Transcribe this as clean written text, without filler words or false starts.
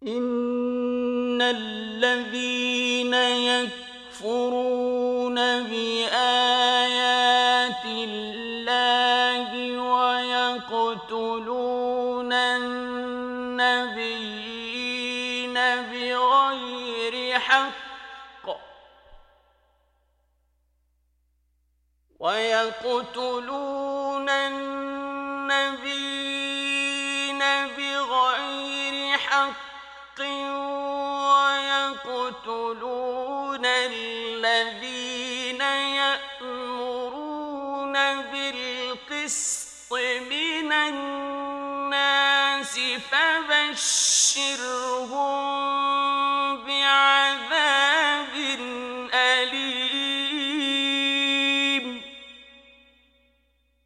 إن الذين يكفرون بآيات الله ويقتلون النبيين بغير حق ويقتلون الذين يأمرون بالقسط من الناس فبشرهم